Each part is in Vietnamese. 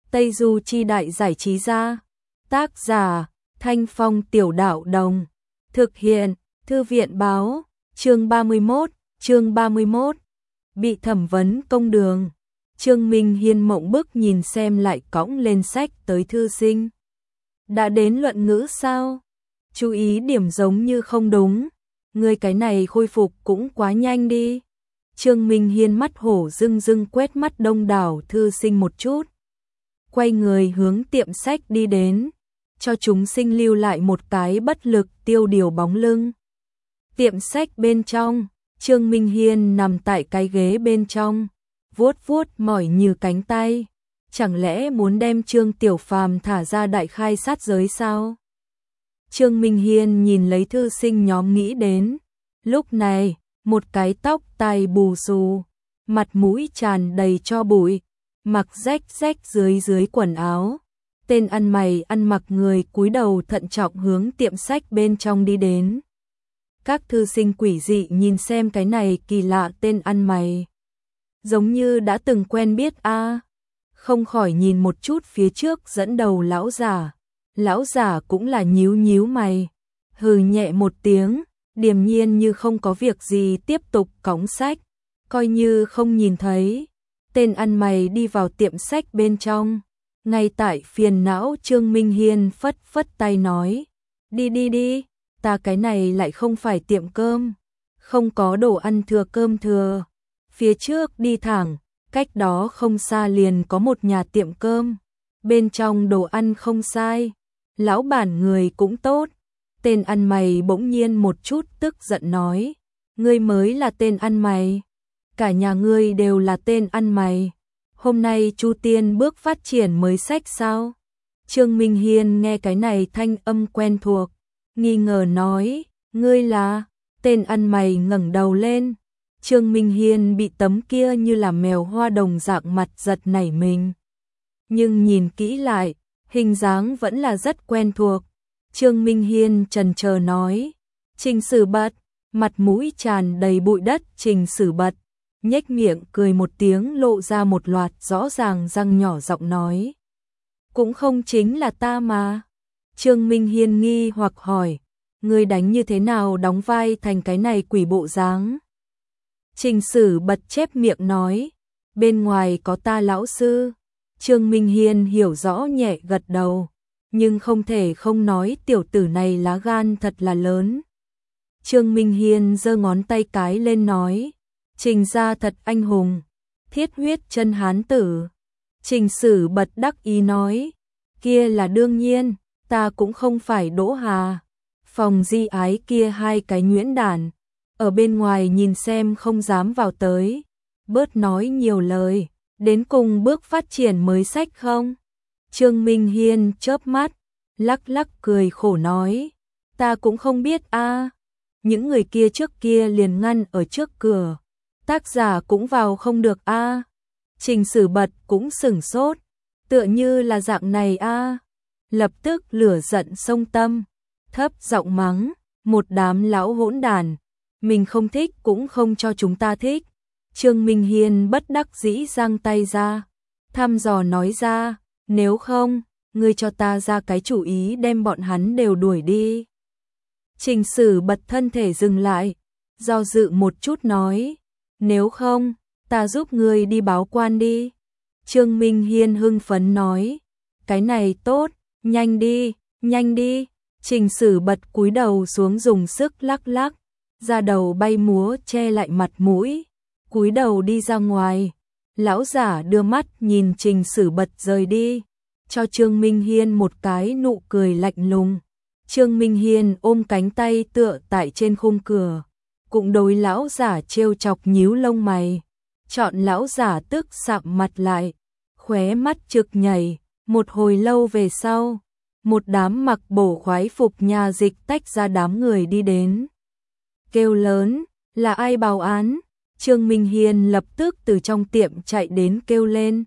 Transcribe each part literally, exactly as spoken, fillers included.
Tây Du Chi Đại Giải Trí Gia. Tác giả, Thanh Phong Tiểu Đạo Đồng. Thực hiện, Thư viện Báo. Chương ba mươi mốt, chương ba mươi mốt. Bị thẩm vấn công đường. Trương Minh Hiên mộng bức nhìn xem lại cõng lên sách tới thư sinh. Đã đến luận ngữ sao? Chú ý điểm giống như không đúng. Người cái này khôi phục cũng quá nhanh đi. Trương Minh Hiên mắt hổ rưng rưng quét mắt đông đảo thư sinh một chút. Quay người hướng tiệm sách đi đến, cho chúng sinh lưu lại một cái bất lực tiêu điều bóng lưng. Tiệm sách bên trong, Trương Minh Hiên nằm tại cái ghế bên trong, vuốt vuốt mỏi như cánh tay. Chẳng lẽ muốn đem Trương Tiểu Phàm thả ra đại khai sát giới sao? Trương Minh Hiên nhìn lấy thư sinh nhóm nghĩ đến. Lúc này, một cái tóc tai bù xù, mặt mũi tràn đầy tro bụi, mặc rách rách dưới dưới quần áo. Tên ăn mày ăn mặc người cúi đầu thận trọng hướng tiệm sách bên trong đi đến. Các thư sinh quỷ dị nhìn xem cái này kỳ lạ tên ăn mày. Giống như đã từng quen biết a à. Không khỏi nhìn một chút phía trước dẫn đầu lão giả. Lão giả cũng là nhíu nhíu mày, hừ nhẹ một tiếng, điềm nhiên như không có việc gì tiếp tục cõng sách, coi như không nhìn thấy. Tên ăn mày đi vào tiệm sách bên trong, ngay tại phiền não Trương Minh Hiên phất phất tay nói, đi đi đi, ta cái này lại không phải tiệm cơm, không có đồ ăn thừa cơm thừa. Phía trước đi thẳng, cách đó không xa liền có một nhà tiệm cơm, bên trong đồ ăn không sai, lão bản người cũng tốt. Tên ăn mày bỗng nhiên một chút tức giận nói, ngươi mới là tên ăn mày, cả nhà ngươi đều là tên ăn mày. Hôm nay Chu Tiên bước phát triển mới sách sao? Trương Minh Hiên nghe cái này thanh âm quen thuộc, nghi ngờ nói, ngươi là? Tên ăn mày ngẩng đầu lên. Trương Minh Hiên bị tấm kia như là mèo hoa đồng dạng mặt giật nảy mình. Nhưng nhìn kỹ lại, hình dáng vẫn là rất quen thuộc. Trương Minh Hiên chần chờ nói, Trình Sử Bật, mặt mũi tràn đầy bụi đất. Trình Sử Bật nhếch miệng cười một tiếng, lộ ra một loạt rõ ràng răng nhỏ, giọng nói, cũng không chính là ta mà. Trương Minh Hiên nghi hoặc hỏi, ngươi đánh như thế nào đóng vai thành cái này quỷ bộ dáng? Trình Sử Bật chép miệng nói, bên ngoài có ta lão sư. Trương Minh Hiên hiểu rõ nhẹ gật đầu, nhưng không thể không nói tiểu tử này lá gan thật là lớn. Trương Minh Hiên giơ ngón tay cái lên nói, Trình gia thật anh hùng, thiết huyết chân hán tử. Trình Sử Bật đắc ý nói, kia là đương nhiên, ta cũng không phải Đỗ Hà. Phòng Di Ái kia hai cái nhuyễn đản, ở bên ngoài nhìn xem không dám vào tới, bớt nói nhiều lời, đến cùng bước phát triển mới sách không? Trương Minh Hiên chớp mắt, lắc lắc cười khổ nói, ta cũng không biết a. À. Những người kia trước kia liền ngăn ở trước cửa, tác giả cũng vào không được a. À. Trình Sử Bật cũng sửng sốt, tựa như là dạng này a. À. Lập tức lửa giận xông tâm, thấp giọng mắng, một đám lão hỗn đàn, mình không thích cũng không cho chúng ta thích. Trương Minh Hiên bất đắc dĩ giang tay ra, thăm dò nói ra, nếu không, ngươi cho ta ra cái chủ ý đem bọn hắn đều đuổi đi. Trình Sử Bật thân thể dừng lại, do dự một chút nói, nếu không, ta giúp ngươi đi báo quan đi. Trương Minh Hiên hưng phấn nói, cái này tốt, nhanh đi, nhanh đi. Trình Sử Bật cúi đầu xuống dùng sức lắc lắc, da đầu bay múa che lại mặt mũi, cúi đầu đi ra ngoài. Lão giả đưa mắt nhìn Trình Sử Bật rời đi, cho Trương Minh Hiên một cái nụ cười lạnh lùng. Trương Minh Hiên ôm cánh tay tựa tại trên khung cửa, cũng đối lão giả trêu chọc nhíu lông mày. Chọn lão giả tức sạm mặt lại, khóe mắt trực nhảy. Một hồi lâu về sau, một đám mặc bổ khoái phục nhà dịch tách ra đám người đi đến, kêu lớn, là ai báo án? Trương Minh Hiên lập tức từ trong tiệm chạy đến kêu lên,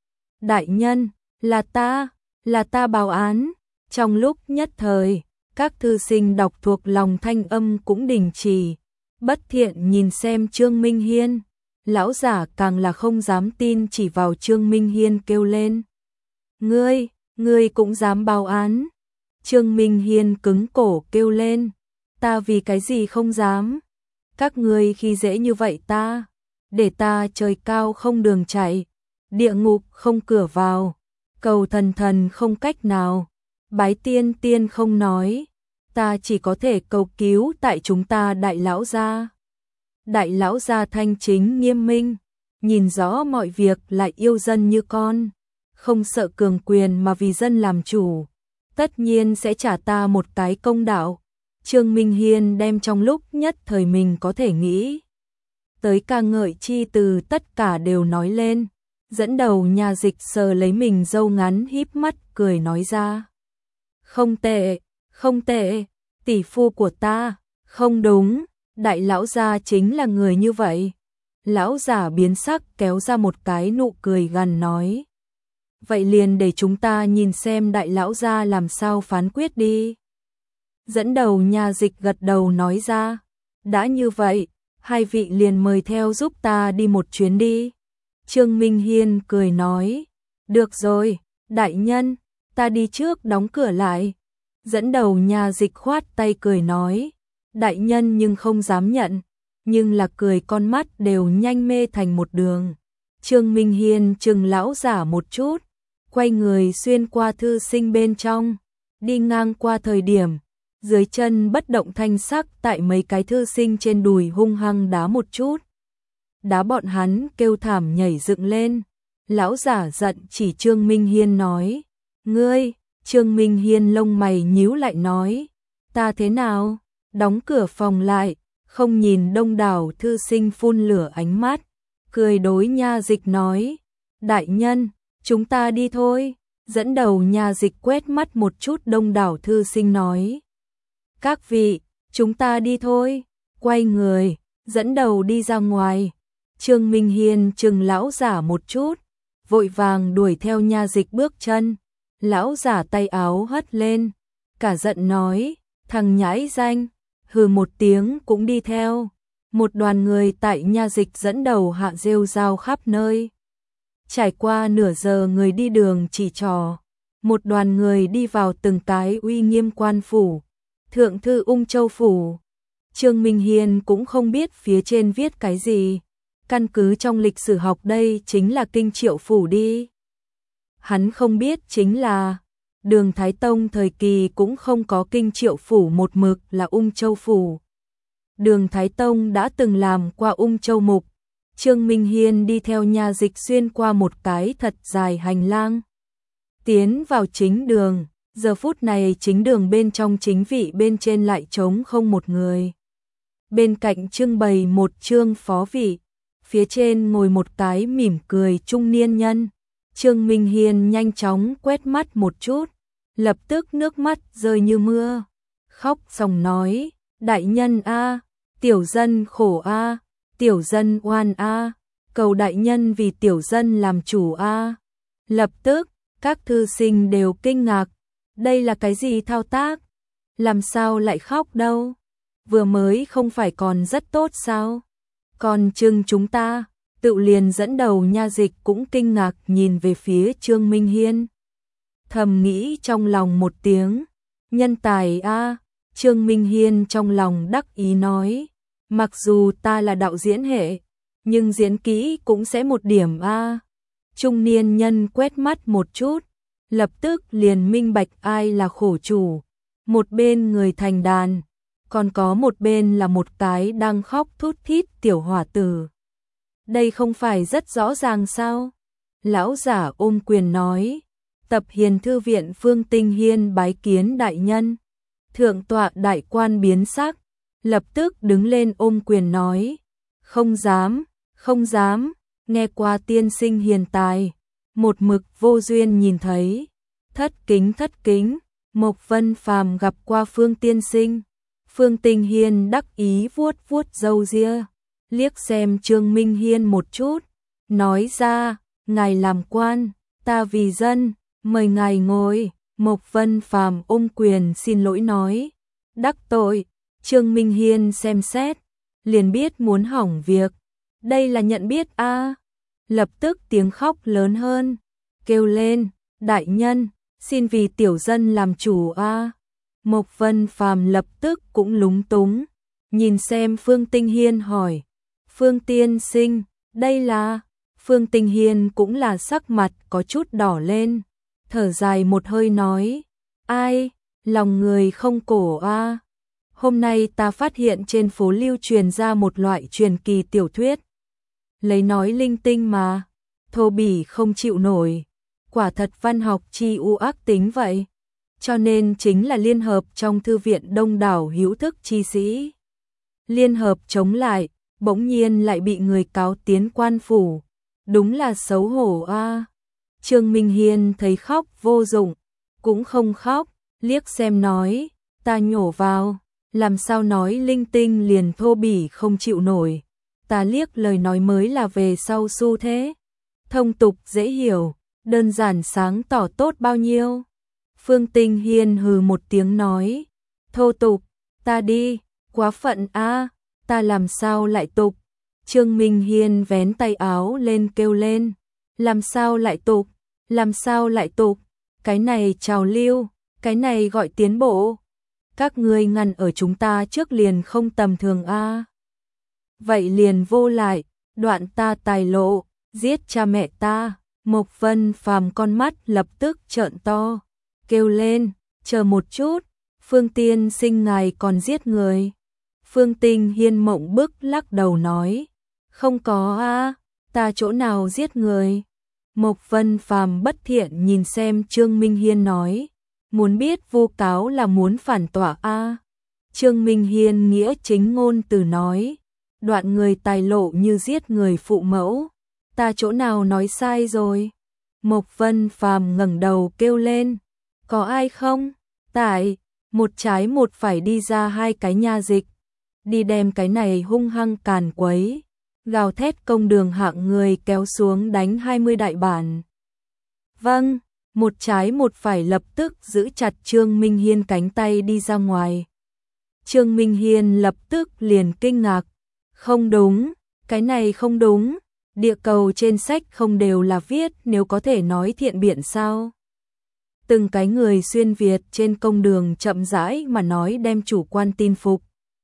đại nhân, là ta, là ta báo án. Trong lúc nhất thời, các thư sinh đọc thuộc lòng thanh âm cũng đình chỉ, bất thiện nhìn xem Trương Minh Hiên. Lão giả càng là không dám tin, chỉ vào Trương Minh Hiên kêu lên, Ngươi, ngươi cũng dám báo án? Trương Minh Hiên cứng cổ kêu lên, ta vì cái gì không dám? Các ngươi khi dễ như vậy ta, để ta trời cao không đường chạy, địa ngục không cửa vào, cầu thần thần không cách nào, bái tiên tiên không nói, ta chỉ có thể cầu cứu tại chúng ta đại lão gia. Đại lão gia thanh chính nghiêm minh, nhìn rõ mọi việc lại yêu dân như con, không sợ cường quyền mà vì dân làm chủ, tất nhiên sẽ trả ta một cái công đạo. Trương Minh Hiên đem trong lúc nhất thời mình có thể nghĩ tới ca ngợi chi từ tất cả đều nói lên, dẫn đầu nhà dịch sờ lấy mình râu ngắn híp mắt cười nói ra. Không tệ, không tệ, tỷ phu của ta, không đúng, đại lão gia chính là người như vậy. Lão giả biến sắc kéo ra một cái nụ cười gằn nói. Vậy liền để chúng ta nhìn xem đại lão gia làm sao phán quyết đi. Dẫn đầu nhà dịch gật đầu nói ra. Đã như vậy, hai vị liền mời theo giúp ta đi một chuyến đi. Trương Minh Hiên cười nói. Được rồi, đại nhân, ta đi trước đóng cửa lại. Dẫn đầu nhà dịch khoát tay cười nói. Đại nhân nhưng không dám nhận, nhưng là cười con mắt đều nhanh mê thành một đường. Trương Minh Hiên chừng lão giả một chút, quay người xuyên qua thư sinh bên trong, đi ngang qua thời điểm, dưới chân bất động thanh sắc tại mấy cái thư sinh trên đùi hung hăng đá một chút. Đá bọn hắn kêu thảm nhảy dựng lên, lão giả giận chỉ Trương Minh Hiên nói, ngươi, Trương Minh Hiên lông mày nhíu lại nói, ta thế nào, đóng cửa phòng lại, không nhìn đông đảo thư sinh phun lửa ánh mắt, cười đối nha dịch nói, đại nhân, chúng ta đi thôi, dẫn đầu nha dịch quét mắt một chút đông đảo thư sinh nói, các vị, chúng ta đi thôi, quay người, dẫn đầu đi ra ngoài, Trương Minh Hiên chừng lão giả một chút, vội vàng đuổi theo nha dịch bước chân, lão giả tay áo hất lên, cả giận nói, thằng nhãi danh, hừ một tiếng cũng đi theo. Một đoàn người tại nha dịch dẫn đầu hạ rêu rao khắp nơi. Trải qua nửa giờ người đi đường chỉ trò, một đoàn người đi vào từng cái uy nghiêm quan phủ, thượng thư Ung Châu phủ. Trương Minh Hiên cũng không biết phía trên viết cái gì, căn cứ trong lịch sử học đây chính là kinh Triệu phủ đi. Hắn không biết chính là Đường Thái Tông thời kỳ cũng không có kinh Triệu phủ, một mực là Ung Châu phủ. Đường Thái Tông đã từng làm qua Ung Châu mục. Trương Minh Hiên đi theo nhà dịch xuyên qua một cái thật dài hành lang, tiến vào chính đường. Giờ phút này chính đường bên trong chính vị bên trên lại trống không một người. Bên cạnh trưng bày một trương phó vị, phía trên ngồi một cái mỉm cười trung niên nhân. Trương Minh Hiên nhanh chóng quét mắt một chút, lập tức nước mắt rơi như mưa, khóc ròng nói, đại nhân a, tiểu dân khổ a, tiểu dân oan a, cầu đại nhân vì tiểu dân làm chủ a. Lập tức, các thư sinh đều kinh ngạc, đây là cái gì thao tác? Làm sao lại khóc đâu? Vừa mới không phải còn rất tốt sao? Còn chừng chúng ta, tự liền dẫn đầu nha dịch cũng kinh ngạc nhìn về phía Trương Minh Hiên. Thầm nghĩ trong lòng một tiếng, nhân tài a. Trương Minh Hiên trong lòng đắc ý nói, mặc dù ta là đạo diễn hệ, nhưng diễn kỹ cũng sẽ một điểm a. Trung niên nhân quét mắt một chút, lập tức liền minh bạch ai là khổ chủ. Một bên người thành đàn, còn có một bên là một cái đang khóc thút thít tiểu hỏa tử. Đây không phải rất rõ ràng sao? Lão giả ôm quyền nói, tập hiền thư viện Phương Tinh Hiên bái kiến đại nhân. Thượng tọa đại quan biến sắc, lập tức đứng lên ôm quyền nói, không dám, không dám, nghe qua tiên sinh hiền tài, một mực vô duyên nhìn thấy, thất kính thất kính, Mộc Vân Phàm gặp qua Phương tiên sinh. Phương Tinh Hiên đắc ý vuốt vuốt râu ria, liếc xem Trương Minh Hiên một chút, nói ra, ngài làm quan, ta vì dân, mời ngài ngồi. Mộc Vân Phàm ôm quyền xin lỗi nói, đắc tội. Trương Minh Hiên xem xét, liền biết muốn hỏng việc, đây là nhận biết a. Lập tức tiếng khóc lớn hơn, kêu lên, Đại nhân, xin vì tiểu dân làm chủ a. Mộc Vân Phàm lập tức cũng lúng túng, nhìn xem Phương Tinh Hiên hỏi, Phương tiên sinh, đây là... Phương Tinh Hiên cũng là sắc mặt có chút đỏ lên, thở dài một hơi nói, ai, lòng người không cổ a. Hôm nay ta phát hiện trên phố lưu truyền ra một loại truyền kỳ tiểu thuyết. Lấy nói linh tinh mà, thô bỉ không chịu nổi, quả thật văn học chi u ác tính vậy. Cho nên chính là liên hợp trong thư viện đông đảo hữu thức chi sĩ. Liên hợp chống lại, bỗng nhiên lại bị người cáo tiến quan phủ. Đúng là xấu hổ a. Trương Minh Hiên thấy khóc vô dụng, cũng không khóc, liếc xem nói, ta nhổ vào, làm sao nói linh tinh liền thô bỉ không chịu nổi. Ta liếc lời nói mới là về sau xu thế. Thông tục dễ hiểu, đơn giản sáng tỏ tốt bao nhiêu. Phương Tinh Hiên hừ một tiếng nói, thô tục, ta đi, quá phận a, ta làm sao lại tục. Trương Minh Hiên vén tay áo lên kêu lên, làm sao lại tục, làm sao lại tục, cái này trào lưu, cái này gọi tiến bộ. Các ngươi ngăn ở chúng ta trước liền không tầm thường a. Vậy liền vô lại, đoạn ta tài lộ, giết cha mẹ ta. Mộc Vân Phàm con mắt lập tức trợn to, kêu lên, chờ một chút, Phương tiên sinh ngài còn giết người. Phương Tinh Hiên mộng bức lắc đầu nói, không có a, ta chỗ nào giết người. Mộc Vân Phàm bất thiện nhìn xem Trương Minh Hiên nói, muốn biết vu cáo là muốn phản tỏa a. Trương Minh Hiên nghĩa chính ngôn từ nói, đoạn người tài lộ như giết người phụ mẫu, ta chỗ nào nói sai rồi. Mộc Vân Phàm ngẩng đầu kêu lên, có ai không? Tại, một trái một phải đi ra hai cái nha dịch, đi đem cái này hung hăng càn quấy, gào thét công đường hạng người kéo xuống đánh hai mươi đại bản. Vâng, một trái một phải lập tức giữ chặt Trương Minh Hiên cánh tay đi ra ngoài. Trương Minh Hiên lập tức liền kinh ngạc, không đúng, cái này không đúng, địa cầu trên sách không đều là viết nếu có thể nói thiện biện sao. Từng cái người xuyên Việt trên công đường chậm rãi mà nói đem chủ quan tin phục,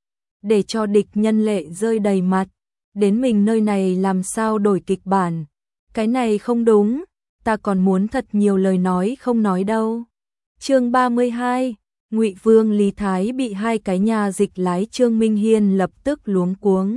để cho địch nhân lệ rơi đầy mặt, đến mình nơi này làm sao đổi kịch bản, cái này không đúng, ta còn muốn thật nhiều lời nói không nói đâu. Chương ba mươi hai, Ngụy Vương Lý Thái bị hai cái nhà dịch lái. Trương Minh Hiên lập tức luống cuống.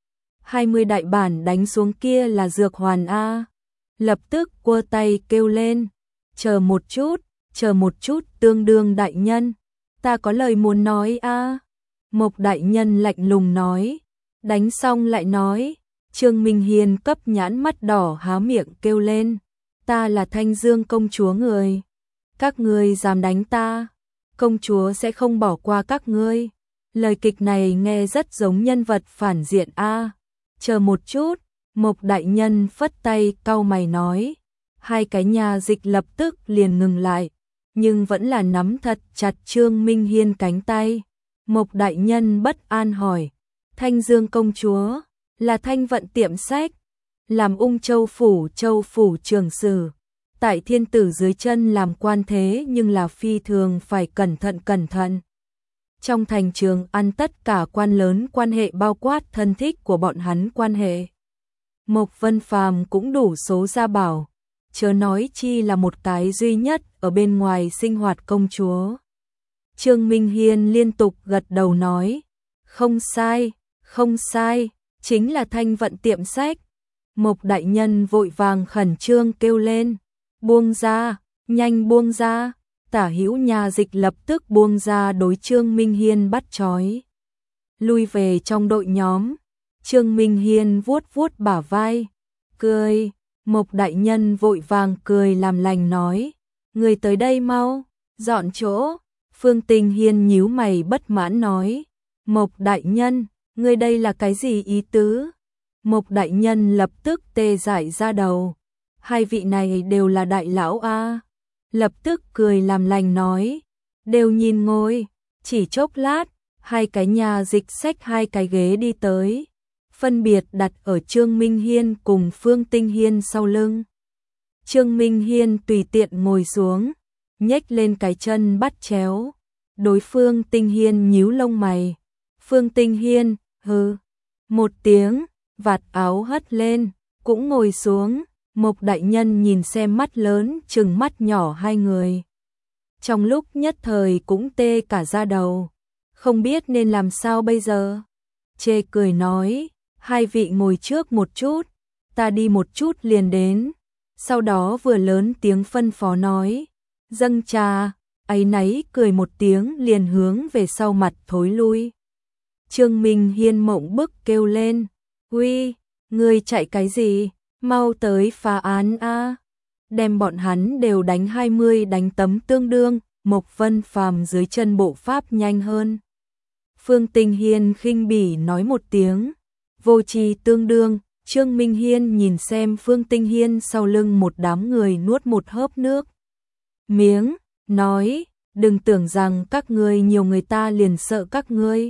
hai mươi đại bản đánh xuống kia là dược hoàn a. Lập tức quơ tay kêu lên, chờ một chút, chờ một chút tương đương đại nhân, ta có lời muốn nói a. Mộc đại nhân lạnh lùng nói, đánh xong lại nói. Trương Minh Hiên cấp nhãn mắt đỏ há miệng kêu lên, ta là Thanh Dương công chúa người, các ngươi dám đánh ta, công chúa sẽ không bỏ qua các ngươi. Lời kịch này nghe rất giống nhân vật phản diện a. Chờ một chút, Mộc đại nhân phất tay cau mày nói. Hai cái nhà dịch lập tức liền ngừng lại, nhưng vẫn là nắm thật chặt Trương Minh Hiên cánh tay. Mộc đại nhân bất an hỏi, Thanh Dương công chúa là Thanh Vận tiệm sách, làm Ung Châu phủ Châu phủ trưởng sử, tại thiên tử dưới chân làm quan thế nhưng là phi thường phải cẩn thận cẩn thận. Trong thành trường ăn tất cả quan lớn quan hệ bao quát thân thích của bọn hắn quan hệ. Mộc Vân Phàm cũng đủ số ra bảo, chớ nói chi là một cái duy nhất ở bên ngoài sinh hoạt công chúa. Trương Minh Hiên liên tục gật đầu nói, không sai, không sai, chính là Thanh Vận tiệm sách. Mộc đại nhân vội vàng khẩn trương kêu lên, buông ra, nhanh buông ra. Tả hữu nhà dịch lập tức buông ra đối Trương Minh Hiên bắt trói. Lui về trong đội nhóm, Trương Minh Hiên vuốt vuốt bả vai, cười. Mộc đại nhân vội vàng cười làm lành nói, người tới đây mau, dọn chỗ. Phương Tinh Hiên nhíu mày bất mãn nói, Mộc đại nhân, người đây là cái gì ý tứ? Mộc đại nhân lập tức tê dại ra đầu, hai vị này đều là đại lão a. Lập tức cười làm lành nói, đều nhìn ngồi. Chỉ chốc lát, hai cái nhà dịch xách hai cái ghế đi tới, phân biệt đặt ở Trương Minh Hiên cùng Phương Tinh Hiên sau lưng. Trương Minh Hiên tùy tiện ngồi xuống, nhếch lên cái chân bắt chéo. Đối phương Tinh Hiên nhíu lông mày. Phương Tinh Hiên, hừ, một tiếng, vạt áo hất lên, cũng ngồi xuống. Mộc đại nhân nhìn xem mắt lớn trừng mắt nhỏ hai người. Trong lúc nhất thời cũng tê cả da đầu, không biết nên làm sao bây giờ. Chê cười nói, hai vị ngồi trước một chút, ta đi một chút liền đến. Sau đó vừa lớn tiếng phân phó nói, dâng trà, áy náy cười một tiếng liền hướng về sau mặt thối lui. Trương Minh Hiên mộng bức kêu lên, uy, ngươi chạy cái gì, mau tới phá án a, đem bọn hắn đều đánh hai mươi đánh tấm tương đương. Mộc Vân Phàm dưới chân bộ pháp nhanh hơn. Phương Tinh Hiên khinh bỉ nói một tiếng, vô tri tương đương. Trương Minh Hiên nhìn xem Phương Tinh Hiên sau lưng một đám người nuốt một hớp nước miếng, nói, đừng tưởng rằng các ngươi nhiều người ta liền sợ các ngươi.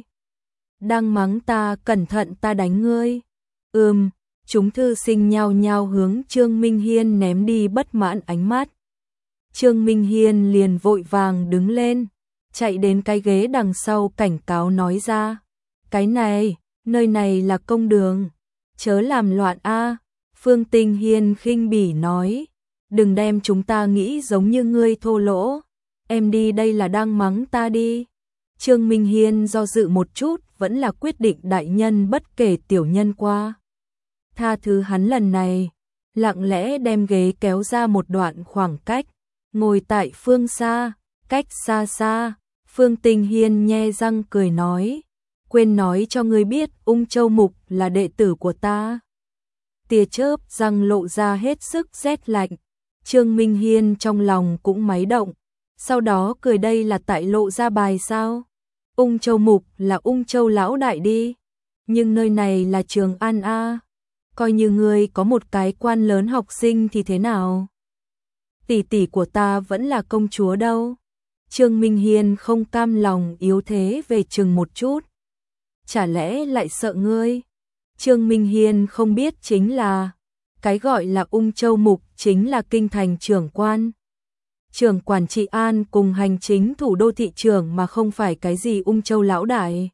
Đang mắng ta, cẩn thận ta đánh ngươi. Ừm, chúng thư sinh nhao nhao hướng Trương Minh Hiên ném đi bất mãn ánh mắt. Trương Minh Hiên liền vội vàng đứng lên, chạy đến cái ghế đằng sau cảnh cáo nói ra, cái này, nơi này là công đường, chớ làm loạn a. Phương Tinh Hiên khinh bỉ nói, đừng đem chúng ta nghĩ giống như ngươi thô lỗ, em đi đây là đang mắng ta đi. Trương Minh Hiên do dự một chút, vẫn là quyết định đại nhân bất kể tiểu nhân qua. Tha thứ hắn lần này, lặng lẽ đem ghế kéo ra một đoạn khoảng cách, ngồi tại phương xa, cách xa xa. Phương Tinh Hiên nhe răng cười nói, quên nói cho ngươi biết Ung Châu Mục là đệ tử của ta. Tia chớp răng lộ ra hết sức rét lạnh. Trương Minh Hiên trong lòng cũng máy động, sau đó cười, đây là tại lộ ra bài sao? Ung Châu Mục là Ung Châu lão đại đi, nhưng nơi này là Trường An a, coi như ngươi có một cái quan lớn học sinh thì thế nào? Tỷ tỷ của ta vẫn là công chúa đâu. Trương Minh Hiên không cam lòng yếu thế về chừng một chút. Chả lẽ lại sợ ngươi? Trương Minh Hiên không biết chính là, cái gọi là Ung Châu Mục chính là kinh thành trưởng quan, trưởng quản trị an cùng hành chính thủ đô thị trưởng, mà không phải cái gì Ung Châu lão đại.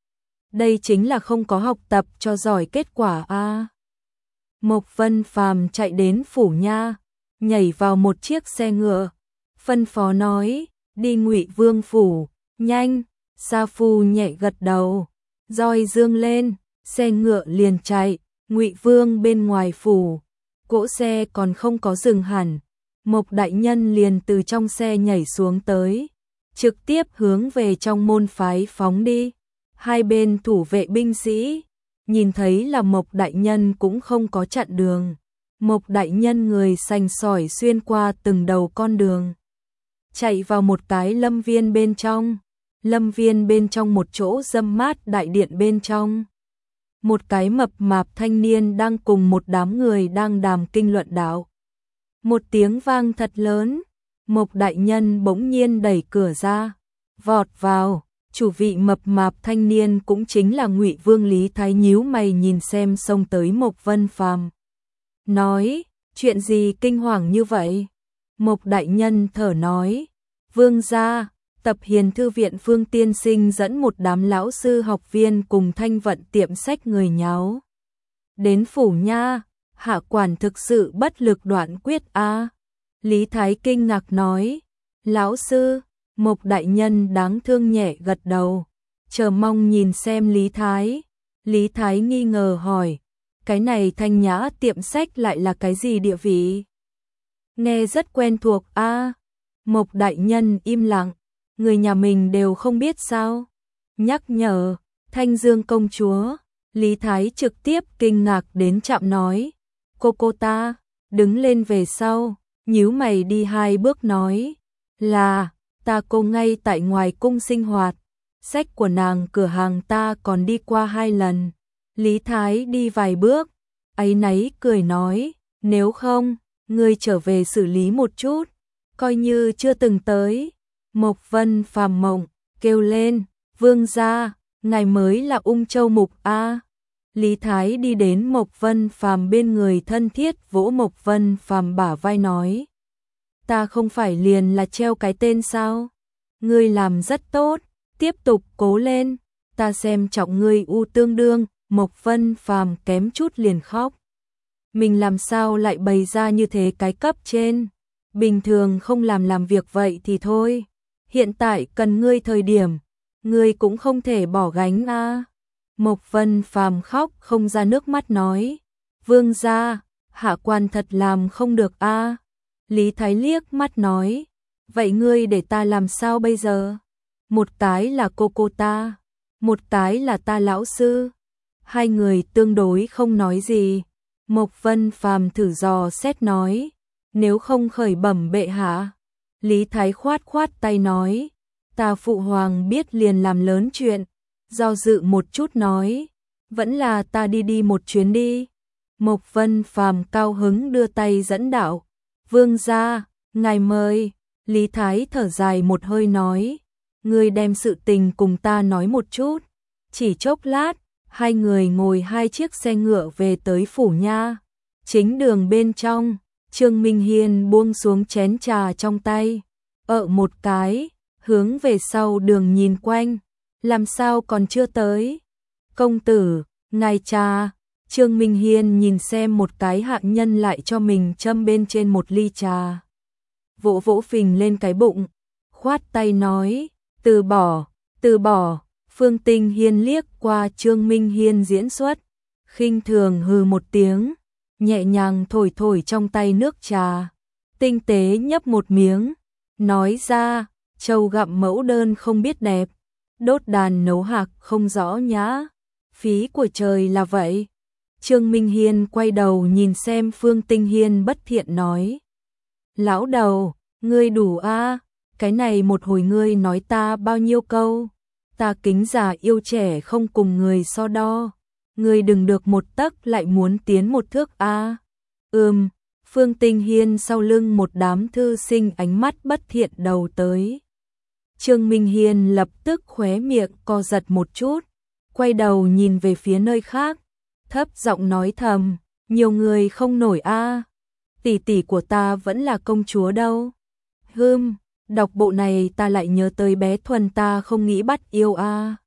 Đây chính là không có học tập cho giỏi kết quả a. À. Mộc Vân Phàm chạy đến phủ nha, nhảy vào một chiếc xe ngựa, phân phó nói, đi Ngụy Vương phủ, nhanh. Sa Phu nhẹ gật đầu, roi dương lên, xe ngựa liền chạy. Ngụy Vương bên ngoài phủ, cỗ xe còn không có dừng hẳn, Mộc đại nhân liền từ trong xe nhảy xuống tới, trực tiếp hướng về trong môn phái phóng đi. Hai bên thủ vệ binh sĩ nhìn thấy là Mộc đại nhân cũng không có chặn đường. Mộc đại nhân người sành sỏi xuyên qua từng đầu con đường, chạy vào một cái lâm viên bên trong. Lâm viên bên trong một chỗ râm mát đại điện bên trong, một cái mập mạp thanh niên đang cùng một đám người đang đàm kinh luận đạo. Một tiếng vang thật lớn, Mộc đại nhân bỗng nhiên đẩy cửa ra, vọt vào. Chủ vị mập mạp thanh niên cũng chính là Ngụy Vương Lý Thái nhíu mày nhìn xem xông tới Mộc Vân Phàm, nói, chuyện gì kinh hoàng như vậy? Mộc đại nhân thở nói, vương gia, Tập Hiền thư viện Phương tiên sinh dẫn một đám lão sư học viên cùng Thanh Vận tiệm sách người nháo đến phủ nha, hạ quản thực sự bất lực đoạn quyết a. À. Lý Thái kinh ngạc nói, lão sư. Mộc đại nhân đáng thương nhẹ gật đầu, chờ mong nhìn xem Lý Thái. Lý Thái nghi ngờ hỏi, cái này Thanh Nhã tiệm sách lại là cái gì địa vị? Nghe rất quen thuộc a. À. Mộc đại nhân im lặng, người nhà mình đều không biết sao? Nhắc nhở, Thanh Dương công chúa. Lý Thái trực tiếp kinh ngạc đến chạm nói, cô cô ta, đứng lên về sau, nhíu mày đi hai bước nói, là, ta cô ngay tại ngoài cung sinh hoạt, sách của nàng cửa hàng ta còn đi qua hai lần. Lý Thái đi vài bước, áy náy cười nói, nếu không, ngươi trở về xử lý một chút, coi như chưa từng tới. Mộc Vân Phàm mộng, kêu lên, vương gia, ngài mới là Ung Châu Mục a. Lý Thái đi đến Mộc Vân Phàm bên người thân thiết vỗ Mộc Vân Phàm bả vai nói. Ta không phải liền là treo cái tên sao? Ngươi làm rất tốt, tiếp tục cố lên, ta xem trọng ngươi u tương đương, Mộc Vân Phàm kém chút liền khóc. Mình làm sao lại bày ra như thế cái cấp trên? Bình thường không làm làm việc vậy thì thôi. Hiện tại cần ngươi thời điểm, ngươi cũng không thể bỏ gánh a. À. Mộc Vân Phàm khóc không ra nước mắt nói. Vương gia, hạ quan thật làm không được a. À. Lý Thái liếc mắt nói. Vậy ngươi để ta làm sao bây giờ? Một cái là cô cô ta, một cái là ta lão sư. Hai người tương đối không nói gì. Mộc Vân Phàm thử dò xét nói. Nếu không khởi bẩm bệ hạ. Lý Thái khoát khoát tay nói. Ta phụ hoàng biết liền làm lớn chuyện. Do dự một chút nói. Vẫn là ta đi đi một chuyến đi. Mộc Vân Phàm cao hứng đưa tay dẫn đạo. Vương gia, ngài mời. Lý Thái thở dài một hơi nói. Ngươi đem sự tình cùng ta nói một chút. Chỉ chốc lát, hai người ngồi hai chiếc xe ngựa về tới phủ nha. Chính đường bên trong, Trương Minh Hiên buông xuống chén trà trong tay. Ợ một cái, hướng về sau đường nhìn quanh. Làm sao còn chưa tới? Công tử, ngài trà. Trương Minh Hiên nhìn xem một cái hạ nhân lại cho mình châm bên trên một ly trà. Vỗ vỗ phình lên cái bụng, khoát tay nói, từ bỏ, từ bỏ. Phương Tinh Hiên liếc qua Trương Minh Hiên diễn xuất, khinh thường hừ một tiếng, nhẹ nhàng thổi thổi trong tay nước trà, tinh tế nhấp một miếng, nói ra, trâu gặm mẫu đơn không biết đẹp, đốt đàn nấu hạc không rõ nhã, phí của trời là vậy. Trương Minh Hiên quay đầu nhìn xem Phương Tinh Hiên bất thiện nói. Lão đầu, ngươi đủ a, à? Cái này một hồi ngươi nói ta bao nhiêu câu, ta kính già yêu trẻ không cùng người so đo, ngươi đừng được một tấc lại muốn tiến một thước a. À? Ừm, Phương Tinh Hiên sau lưng một đám thư sinh ánh mắt bất thiện đầu tới. Trương Minh Hiên lập tức khóe miệng co giật một chút, quay đầu nhìn về phía nơi khác, thấp giọng nói thầm, nhiều người không nổi a. À? Tỷ tỷ của ta vẫn là công chúa đâu. Hừm, đọc bộ này ta lại nhớ tới bé Thuần ta không nghĩ bắt yêu a. À.